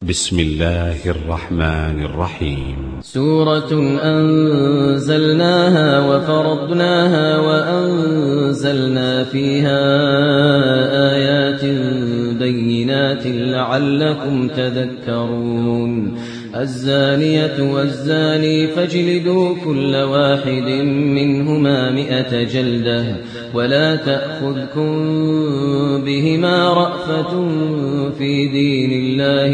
بسم الله الرحمن الرحيم. سورة أنزلناها وفرضناها وأنزلنا فيها آيات بينات لعلكم تذكرون. الزانية والزاني فاجلدوا كل واحد منهما 100 جلدة ولا تأخذكم بهما رأفة في دين الله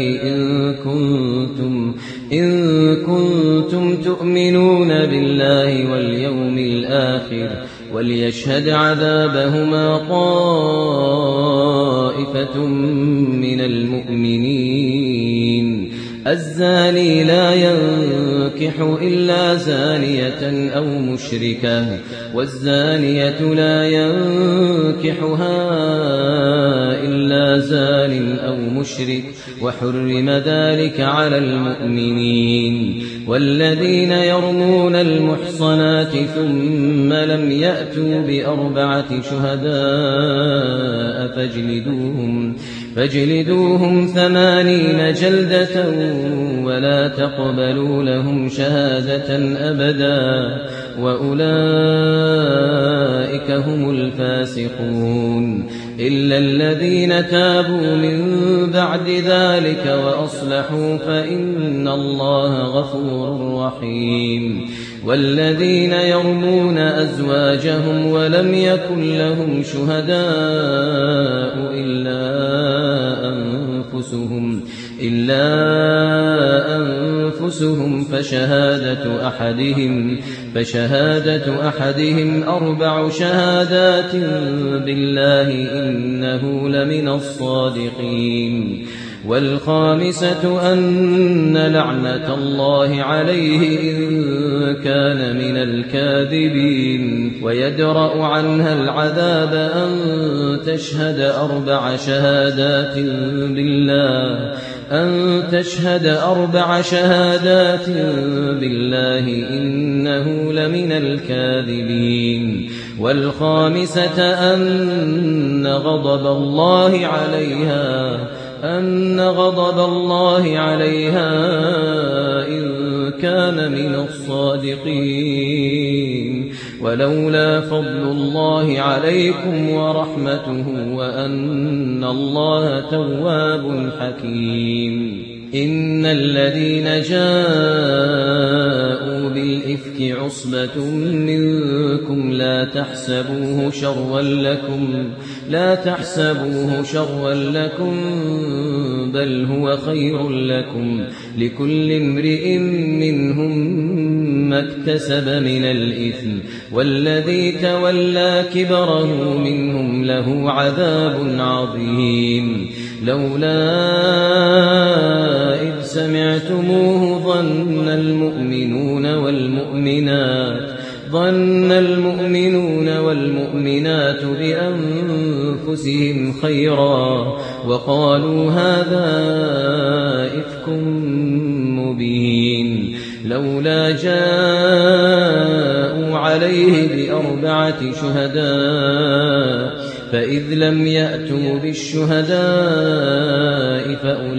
إن كنتم تؤمنون بالله واليوم الآخر وليشهد عذابهما طائفة من المؤمنين. الزاني لا ينكح إلا زانية أو مشركة والزانية لا ينكحها إلا زان أو مشرك وحرم ذلك على المؤمنين. والذين يرمون المحصنات ثم لم يأتوا ب4 شهداء فاجلدوهم 80 جلدة ولا تقبلوا لهم شهادة أبدا وأولئك هم الفاسقون. إلا الذين تابوا من بعد ذلك وأصلحوا فإن الله غفور رحيم. والذين يرمون أزواجهم ولم يكن لهم شهداء إلا أنفسهم فشهادة أحدهم 4 شهادات بالله إنه لمن الصادقين. والخامسة أن لعنة الله عليه إن كان من الكاذبين. ويدرأ عنها العذاب أن تشهد 4 شهادات بالله إنه لمن الكاذبين. والخامسة أن غضب الله عليها إن كان من الصادقين. ولولا فضل الله عليكم ورحمته وأن الله تواب حكيم. إن الذين جاءوا بالإفك عصبة منكم لا تحسبوه شرا لكم بل هو خير لكم لكل امرئ منهم ما اكتسب من الإثم والذي تولى كبره منهم له عذاب عظيم. لولا إذ سمعتموه ظن المؤمنون والمؤمنات بأنفسهم خيرا وقالوا هذا إفك مبين. لولا جاءوا عليه ب4 شهداء فإذ لم يأتوا بالشهداء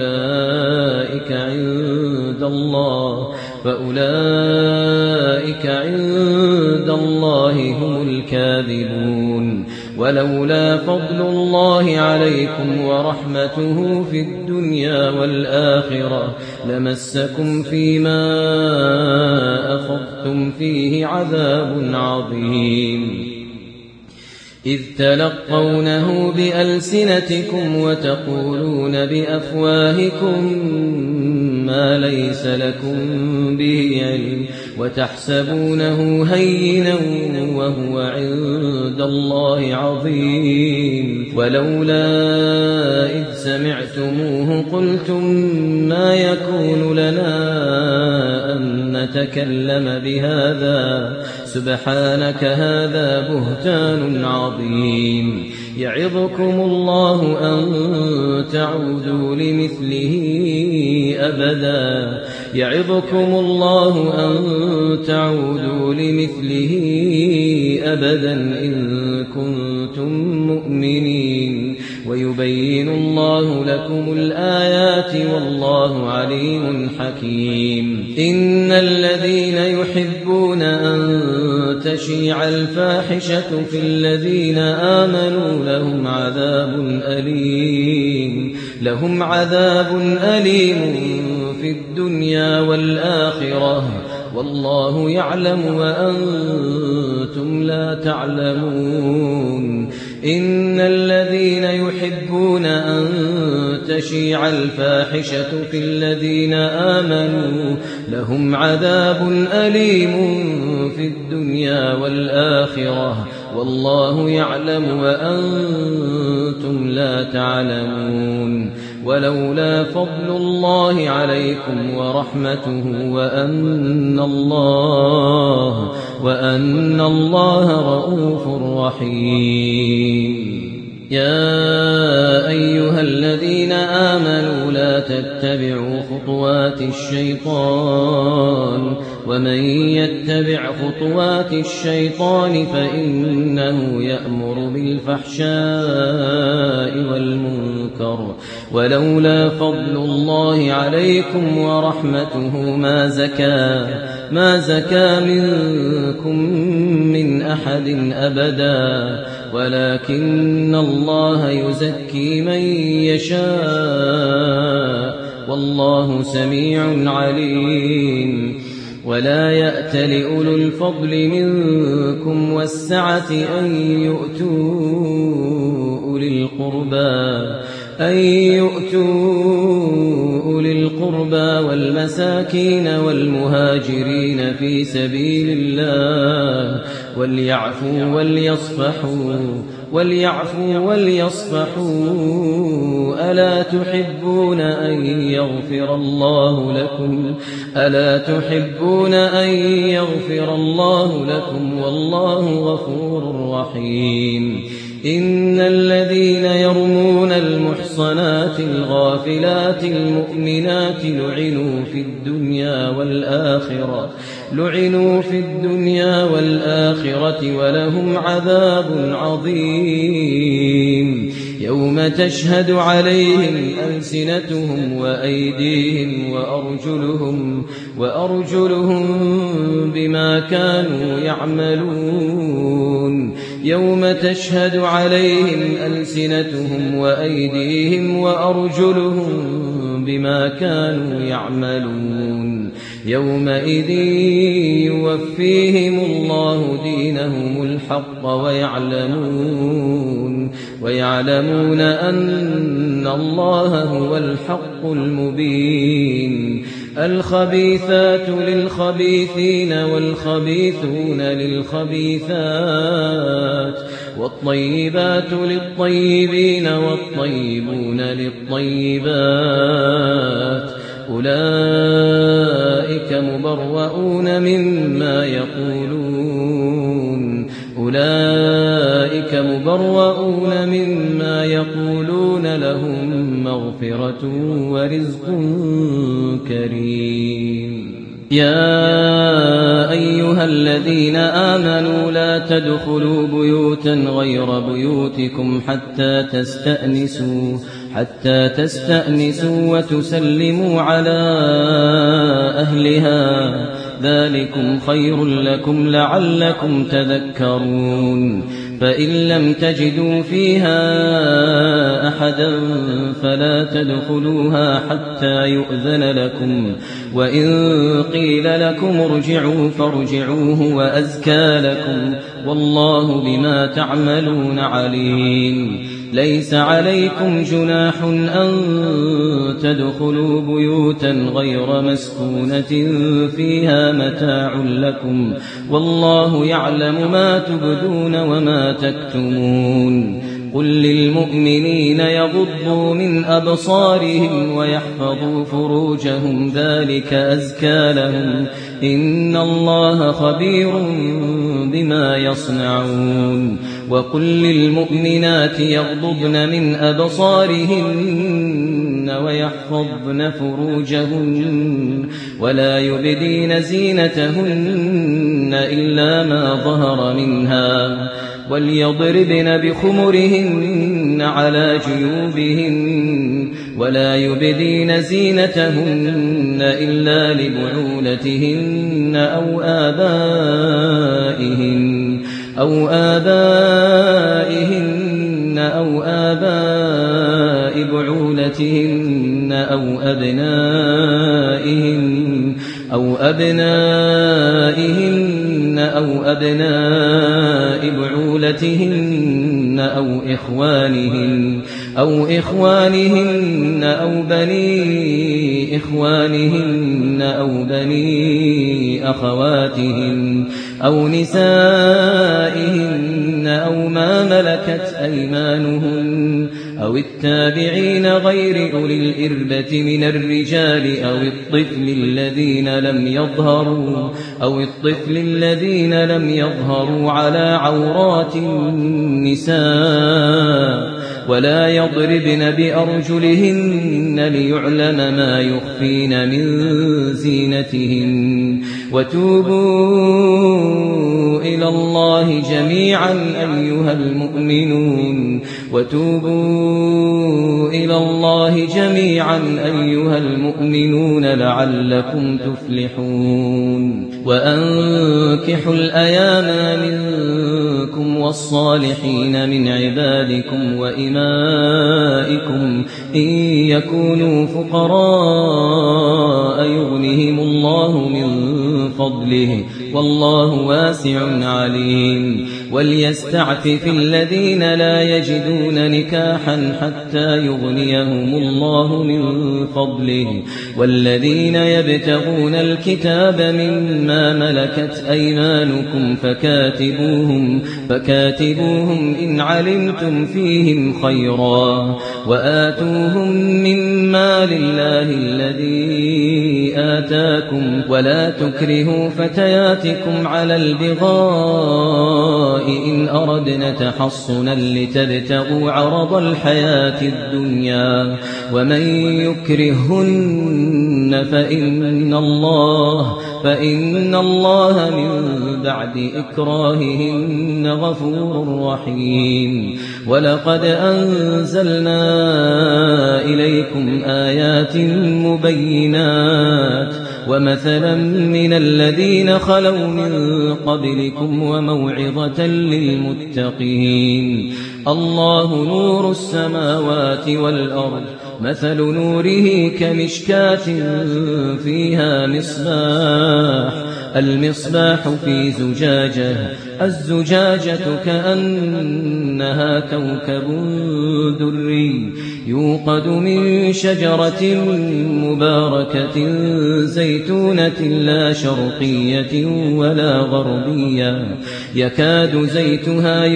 فأولئك عند الله هم الكاذبون. ولولا فضل الله عليكم ورحمته في الدنيا والآخرة لمسكم فيما أخذتم فيه عذاب عظيم. إذ تلقونه بألسنتكم وتقولون بأفواهكم ما ليس لكم به علم وتحسبونه هينا وهو عند الله عظيم. ولولا إذ سمعتموه قلتم ما يكون لنا أن نتكلم بهذا سبحانك هذا بهتان عظيم. يعظكم الله أن تعودوا لمثله أبدا إن كنتم مؤمنين. يبين الله لكم الآيات والله عليم حكيم. إن الذين يحبون أن تشيع الفاحشة في الذين آمنوا لهم عذاب أليم في الدنيا والآخرة والله يعلم وأنتم لا تعلمون. إن الذين يحبون أن تشيع الفاحشة في الذين آمنوا لهم عذاب أليم في الدنيا والآخرة والله يعلم وأنتم لا تعلمون. ولولا فضل الله عليكم ورحمته وأن الله رؤوف رحيم. يا أيها الذين آمنوا لا تتبعوا خطوات الشيطان ومن يتبع خطوات الشيطان فإنه يأمر بالفحشاء والمنكر ولولا فضل الله عليكم ورحمته ما زكى منكم من أحد أبدا ولكن الله يزكي من يشاء والله سميع عليم. ولا يأت لأولو الفضل منكم والسعة أن يؤتوا أولي القربى والمساكين والمهاجرين في سبيل الله وليعفوا وليصفحوا ألا تحبون أن يغفر الله لكم والله غفور رحيم. إن الذين يرمون المحصنات الغافلات المؤمنات لعنوا في الدنيا والآخرة ولهم عذاب عظيم. يوم تشهد عليهم ألسنتهم وأيديهم وأرجلهم بما كانوا يعملون. يوم تشهد عليهم ألسنتهم وأيديهم وأرجلهم بما كانوا يعملون. يومئذ يوفيهم الله دينهم الحق ويعلمون أن الله هو الحق المبين. الخبيثات للخبيثين والخبيثون للخبيثات والطيبات للطيبين والطيبون للطيبات أولئك مبرؤون مما يقولون لهم مغفرة ورزق كريم. يا أيها الذين آمنوا لا تدخلوا بيوتا غير بيوتكم حتى تستأنسوا وتسلموا على أهلها ذلكم خير لكم لعلكم تذكرون. فإن لم تجدوا فيها أحدا فلا تدخلوها حتى يؤذن لكم وإن قيل لكم ارجعوا فارجعوا هو أزكى لكم والله بما تعملون عليم. ليس عليكم جناح أن تدخلوا بيوتا غير مسكونة فيها متاع لكم والله يعلم ما تبدون وما تكتمون. قل للمؤمنين يغضوا من أبصارهم ويحفظوا فروجهم ذلك أزكى لهم إن الله خبير بما يصنعون. وقل للمؤمنات يغضضن من أبصارهن ويحفظن فروجهن ولا يبدين زينتهن إلا ما ظهر منها وليضربن بخمرهن على جيوبهن ولا يبدين زينتهن إلا لبعولتهن أو آبائهن أو آباء بعولتهن أو أبنائهن أو أبناء بعولتهن أو إخوانهن أو بني إخوانهن أو بني أخواتهن أو نسائهن أو ما ملكت أيمانهن أو التابعين غير أولي الإربة من الرجال أو الطفل الذين لم يظهروا على عورات النساء ولا يضربن بأرجلهن ليعلم ما يخفين من زينتهن وتوبوا إلى الله جميعا أيها المؤمنون لعلكم تفلحون وأنكحوا الأيام منكم والصالحين من عبادكم وإمائكم إن يكونوا فقراء يغنهم الله من فضله والله واسع عليم وليستعفف الذين لا يجدون نكاحا حتى يغنيهم الله من فضله والذين يبتغون الكتاب مما ملكت أيمانكم فكاتبوهم إن علمتم فيهم خيرا وآتوهم مما لله الذي آتاكم ولا تكرهوا فتياتكم على البغاء إن أردنا تحصنا لتبتغوا عرض الحياة الدنيا ومن يكرهن فإن الله من بعد إكراههن غفور رحيم ولقد أنزلنا إليكم آيات مبينات ومثلا من الذين خلوا من قبلكم وموعظة للمتقين الله نور السماوات والأرض مثل نوره كمشكاة فيها المصباح في زجاجة الزجاجة كأنها كوكب دري يوقد من شجرة مباركة زيتونة لا شرقية ولا غربية يكاد زيتها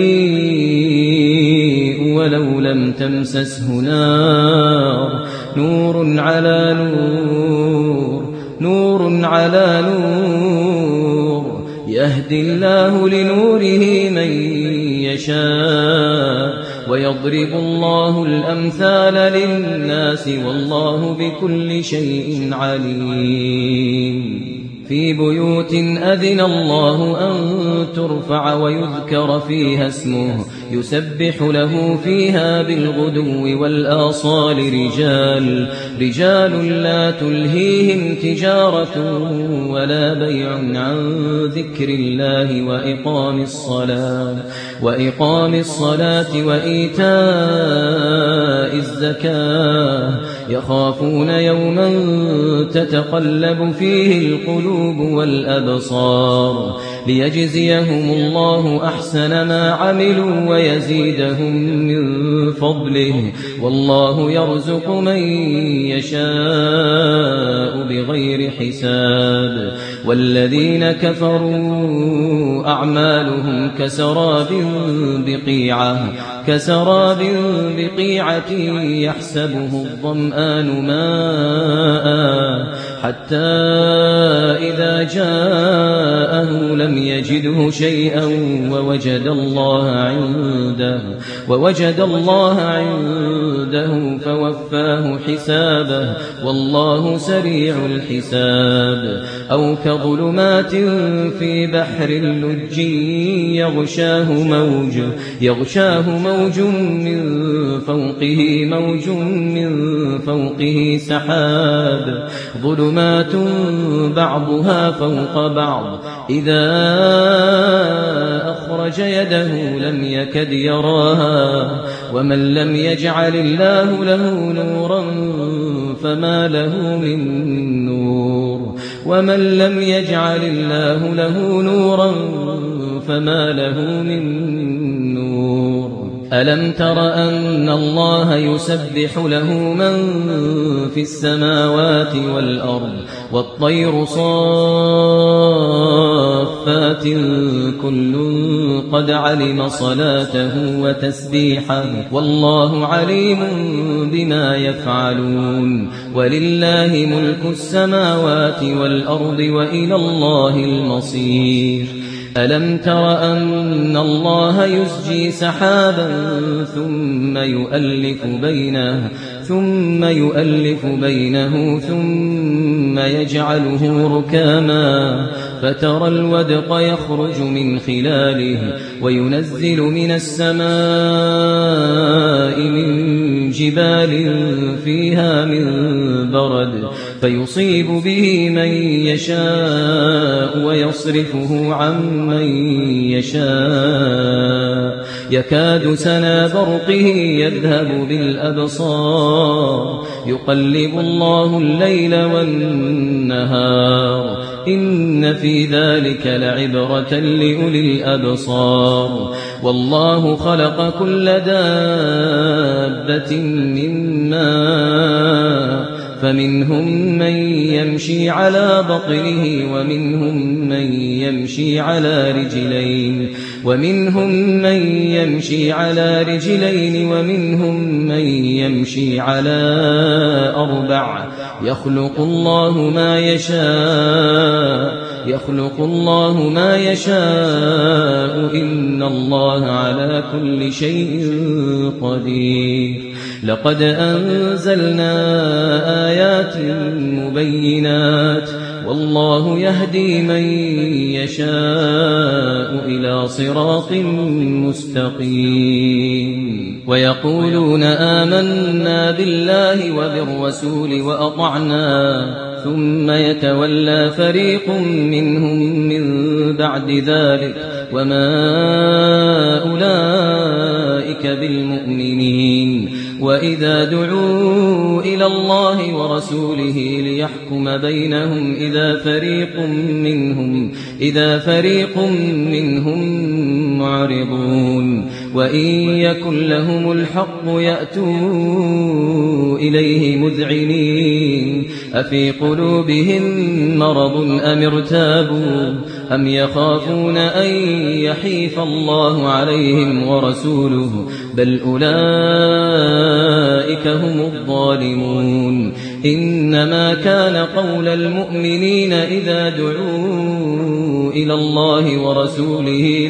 يضيء ولو لم تمسسه نار نور على نور يهدي الله لنوره من يشاء ويضرب الله الأمثال للناس والله بكل شيء عليم في بيوت أذن الله أن ترفع ويذكر فيها اسمه يسبح له فيها بالغدو والآصال رجال لا تلهيهم تجارة ولا بيع عن ذكر الله وإقام الصلاة وإيتاء الزكاة يخافون يوما تتقلب فيه القلوب والأبصار ليجزيهم الله أحسن ما عملوا ويزيدهم من فضله والله يرزق من يشاء بغير حساب والذين كفروا أعمالهم كسراب بقيعة يحسبه الظمآن ماء حتى إذا جاءه لم يجده شيئا ووجد الله عنده عنده فوفاه حسابه والله سريع الحساب أو كظلمات في بحر اللج يغشاه موج من فوقه سحاب ظلمات بعضها فوق بعض إذا أخرج يده لم يكد يراها ومن لم يجعل الله له نورا فما له من نور ومن لم يجعل الله له نورا فما له من نور ألم تر أن الله يسبح له من في السماوات والأرض والطير صافات كل قد علم صلاته وتسبيحه والله عليم بما يفعلون ولله ملك السماوات والأرض وإلى الله المصير ألم تر أن الله يسجي سحابا ثم يؤلف بينه ثم يجعله ركاما فترى الودق يخرج من خلاله وينزل من السماء من جبال فيها من برد فيصيب به من يشاء ويصرفه عن من يشاء يكاد سنا برقه يذهب بالأبصار يقلب الله الليل والنهار إن في ذلك لعبرة لأولي الأبصار والله خلق كل دابة من ماء فمنهم من يمشي على بطنه ومنهم من يمشي على رجلين ومنهم من يمشي على أربع يخلق الله ما يشاء إن الله على كل شيء قدير لقد أنزلنا آيات مبينات والله يهدي من يشاء إلى صراط مستقيم ويقولون آمنا بالله وبالرسول وأطعنا ثم يتولى فريق منهم من بعد ذلك وما أولئك بالمؤمنين وإذا دعوا إلى الله ورسوله ليحكم بينهم إذا فريق منهم معرضون وإن يكن لهم الحق يأتوا إليه مذعنين أفي قلوبهم مرض أم ارتابوا أم يخافون أن يحيف الله عليهم ورسوله بل أولئك هم الظالمون إنما كان قول المؤمنين إذا دعوا إلى الله ورسوله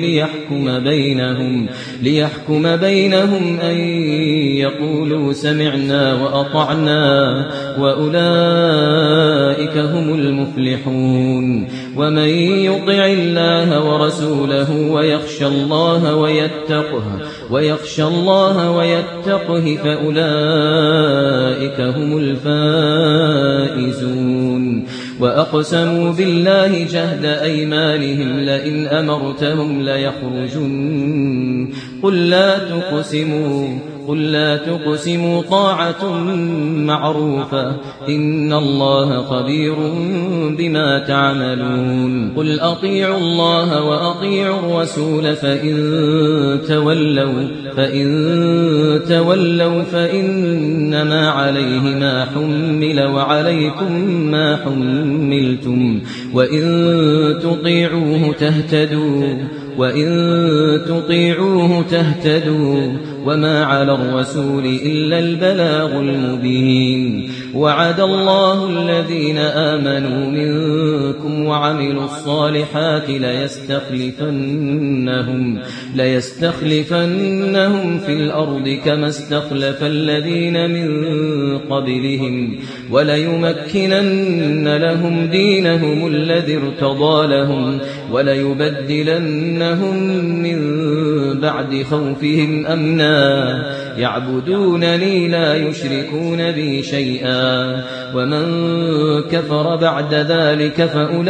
ليحكم بينهم أن يقولوا سمعنا وأطعنا وأولئك هم المفلحون ومن يطع الله ورسوله ويخشى الله ويتقه فأولئك هم الفائزون وأقسموا بالله جهد أيمانهم لئن أمرتهم ليخرجن قل لا تقسموا طاعة معروفة إن الله خبير بما تعملون قل أطيعوا الله وأطيعوا الرسول فإن تولوا فإنما عليه ما حمل وعليكم ما حملتم وإن تطيعوه تهتدوا وما على الرسول إلا البلاغ المبين وعد الله الذين آمنوا منكم وعملوا الصالحات ليستخلفنهم في الأرض كما استخلف الذين من قبلهم وليمكنن لهم دينهم الذي ارتضى لهم وليبدلنهم من بعد خوفهم أمنا يعبدونني لا يشركون بي شيئا ومن كفر بعد ذلك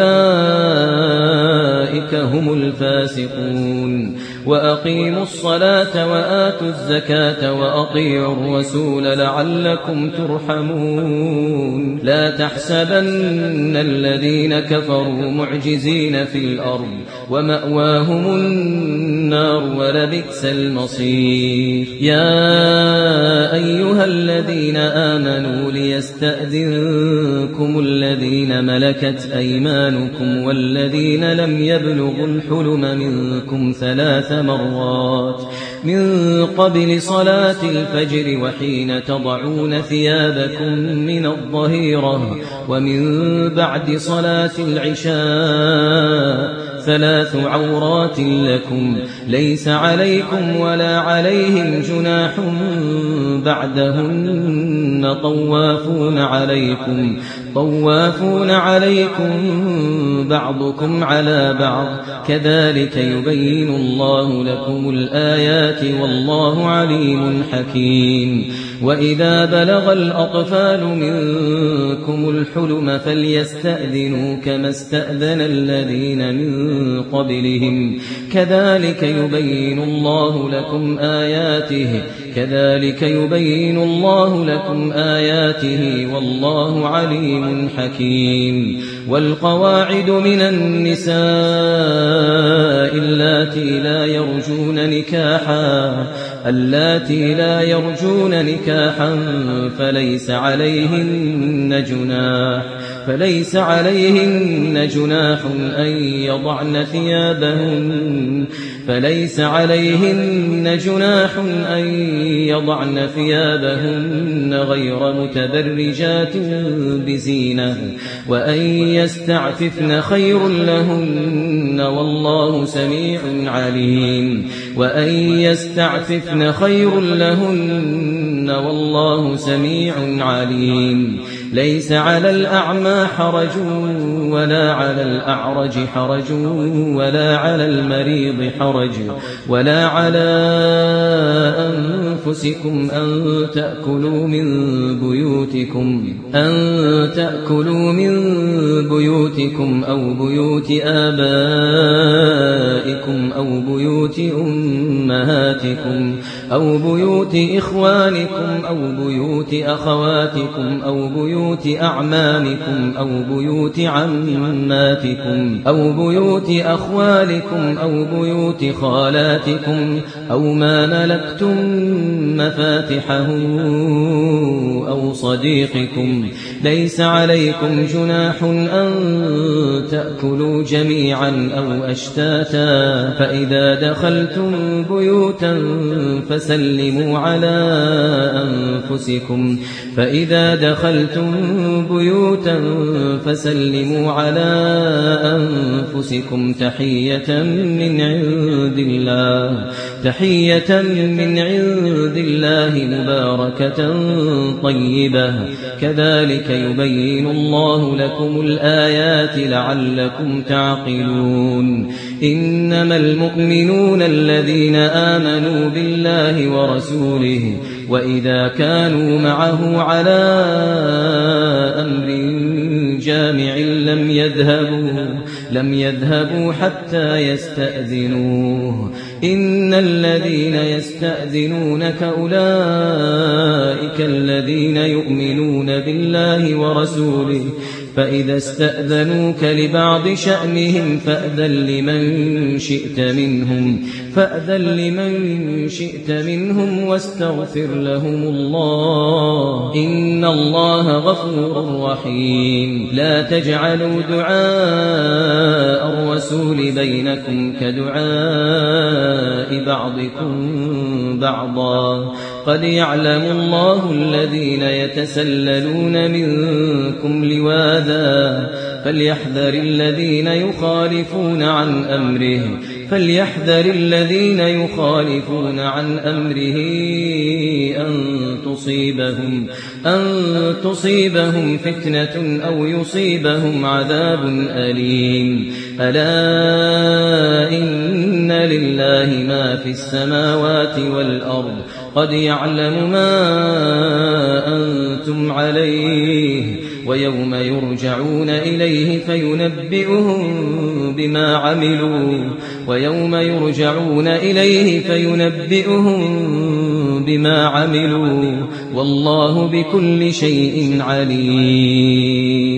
فأولئك هم الفاسقون وأقيموا الصلاة وآتوا الزكاة وأطيعوا الرسول لعلكم ترحمون لا تحسبن الذين كفروا معجزين في الأرض ومأواهم النار ولبئس المصير يا أيها الذين آمنوا ليستأذنكم الذين ملكت أيمانكم والذين لم يبلغوا الحلم منكم 3 مرات من قبل صلاة الفجر وحين تضعون ثيابكم من الظهيرة ومن بعد صلاة العشاء 3 عورات لكم ليس عليكم ولا عليهم جناح بعدهن طوافون عليكم بعضكم على بعض كذلك يبين الله لكم الآيات والله عليم حكيم وإذا بلغ الأطفال منكم الحلم فليستأذنوا كما استأذن الذين من قبلهم كذلك يبين الله لكم آياته والله عليم حكيم والقواعد من النساء اللاتي لا يرجون نكاحا فليس عليهن جناح أن يضعن ثيابهن غير متبرجات بزينة وأن يستعففن خير لهن والله سميع عليم ليس على الأعمى حرج ولا على الأعرج حرج ولا على المريض حرج ولا على أنفسكم أن تأكلوا من بيوتكم أو بيوت آبائكم أو بيوت أمهاتكم أو بيوت إخوانكم أو بيوت أخواتكم أو بيوت أعمامكم أو بيوت عماتكم أو بيوت أخوالكم أو بيوت خالاتكم أو ما ملكتم مفاتحه أو صديقكم ليس عليكم جناح أن تأكلوا جميعا أو أشتاتا فإذا دخلتم بيوتا فسلموا على أنفسكم تحية من عند الله مباركة طيبة كذلك يبين الله لكم الآيات لعلكم تعقلون إنما المؤمنون الذين آمنوا بالله ورسوله وإذا كانوا معه على أمر جامع لم يذهبوا حتى يستأذنوه إن الذين يستأذنونك أولئك الذين يؤمنون بالله ورسوله فإذا استأذنوك لبعض شأنهم فأذن لمن شئت منهم واستغفر لهم الله إن الله غفور رحيم لا تجعلوا دعاء الرسول بينكم كدعاء بعضكم بعضا قد يعلم الله الذين يتسللون منكم لواذا فليحذر الذين يخالفون عن أمره أن تصيبهم فتنة أو يصيبهم عذاب أليم ألا إن لله ما في السماوات والأرض قد يعلم ما أنتم عليه ويوم يرجعون إليه فينبئهم بما عملوا والله بكل شيء عليم